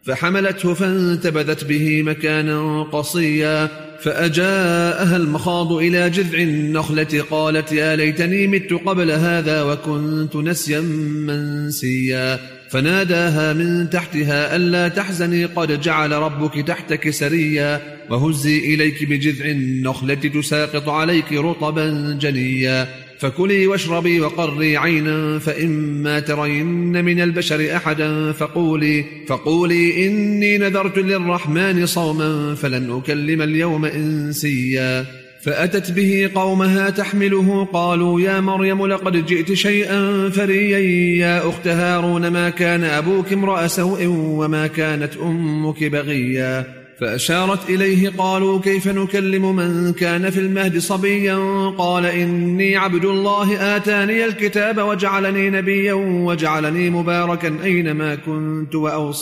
فحملته فانتبذت به مكانا قصيا، فأجاءها المخاض إلى جذع النخلة قالت يا ليتني مت قبل هذا وكنت نسيا منسيا، فناداها من تحتها ألا تحزني قد جعل ربك تحتك سريا، وهزي إليك بجذع النخلة تساقط عليك رطبا جنيا، فكلي واشربي وقري عينا، فإما ترين من البشر أحدا فقولي إني نذرت للرحمن صوما فلن أكلم اليوم إنسيا. فأتت به قومها تحمله قالوا يا مريم لقد جئت شيئا فريا، يا أخت هارون ما كان أبوك امرأ سوء وما كانت أمك بغيا. فأشارت إليه قالوا كيف نكلم من كان في المهد صبيا، قال إني عبد الله آتاني الكتاب وجعلني نبيا وجعلني مباركا أينما كنت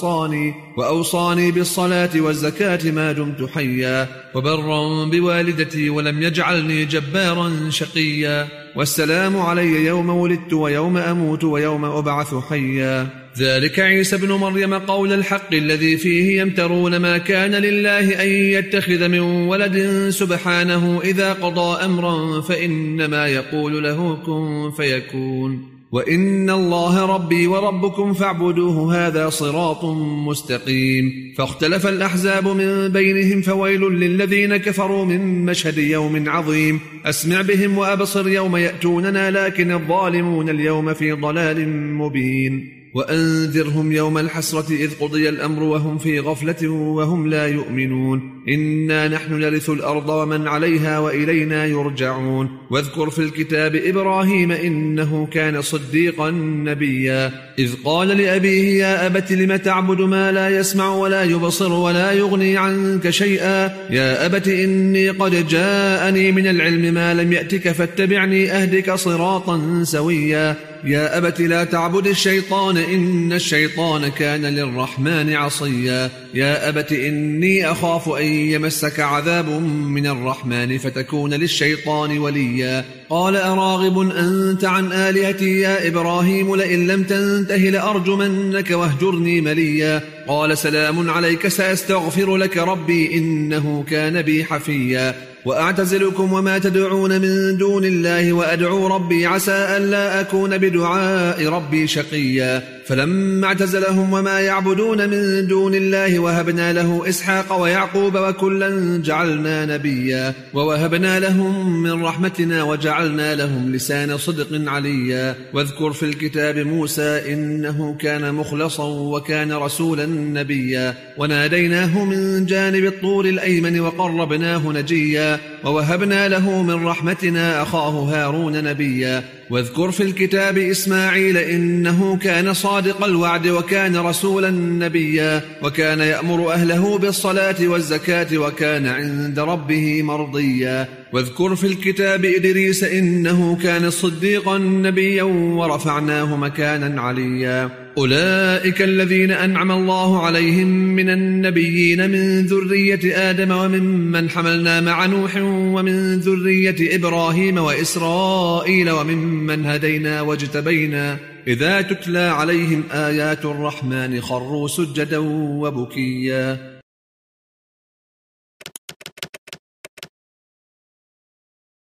وأوصاني بالصلاة والزكاة ما دمت حيا، وبرا بوالدتي ولم يجعلني جبارا شقيا، والسلام علي يوم ولدت ويوم أموت ويوم أبعث حيا. ذلك عيسى ابن مريم قول الحق الذي فيه يمترون، ما كان لله أن يتخذ من ولد سبحانه إذا قضى أمرا فإنما يقول له كن فيكون، وإن الله ربي وربكم فاعبدوه هذا صراط مستقيم. فاختلف الأحزاب من بينهم، فويل للذين كفروا من مشهد يوم عظيم، أسمع بهم وأبصر يوم يأتوننا لكن الظالمون اليوم في ضلال مبين. وأنذرهم يوم الحسرة إذ قضي الأمر وهم في غفلة وهم لا يؤمنون، إنا نحن نرث الأرض ومن عليها وإلينا يرجعون. واذكر في الكتاب إبراهيم إنه كان صديقا نبيا، إذ قال لأبيه يا أبت لم تعبد ما لا يسمع ولا يبصر ولا يغني عنك شيئا، يا أبت إني قد جاءني من العلم ما لم يأتك فاتبعني أهدك صراطا سويا، يا أبت لا تعبد الشيطان إن الشيطان كان للرحمن عصيا، يا أبت إني أخاف أن يمسك عذاب من الرحمن فتكون للشيطان وليا. قال أراغب أنت عن آلهتي يا إبراهيم لئن لم تنته لأرجمنك واهجرني مليا، قال سلام عليك سأستغفر لك ربي إنه كان بي حفيا. وأعتزلكم وما تدعون من دون الله وأدعو ربي عسى ألا أكون بدعاء ربي شقيا. فلما اعتزلهم وما يعبدون من دون الله وهبنا له إسحاق ويعقوب وكلا جعلنا نبيا، ووهبنا لهم من رحمتنا وجعلنا لهم لسان صدق عليا. واذكر في الكتاب موسى إنه كان مخلصا وكان رسولا نبيا، وناديناه من جانب الطور الأيمن وقربناه نجيا، ووهبنا له من رحمتنا أخاه هارون نبيا. واذكر في الكتاب إسماعيل إنه كان صادق الوعد وكان رسولا نبيا، وكان يأمر أهله بالصلاة والزكاة وكان عند ربه مرضيا. واذكر في الكتاب إدريس إنه كان صديقا نبيا ورفعناه مكانا عليا. أولئك الذين أنعم الله عليهم من النبيين من ذرية آدم وممن حملنا مع نوح ومن ذرية إبراهيم وإسرائيل وممن هدينا واجتبينا، إذا تتلى عليهم آيات الرحمن خروا سجدا وبكيا.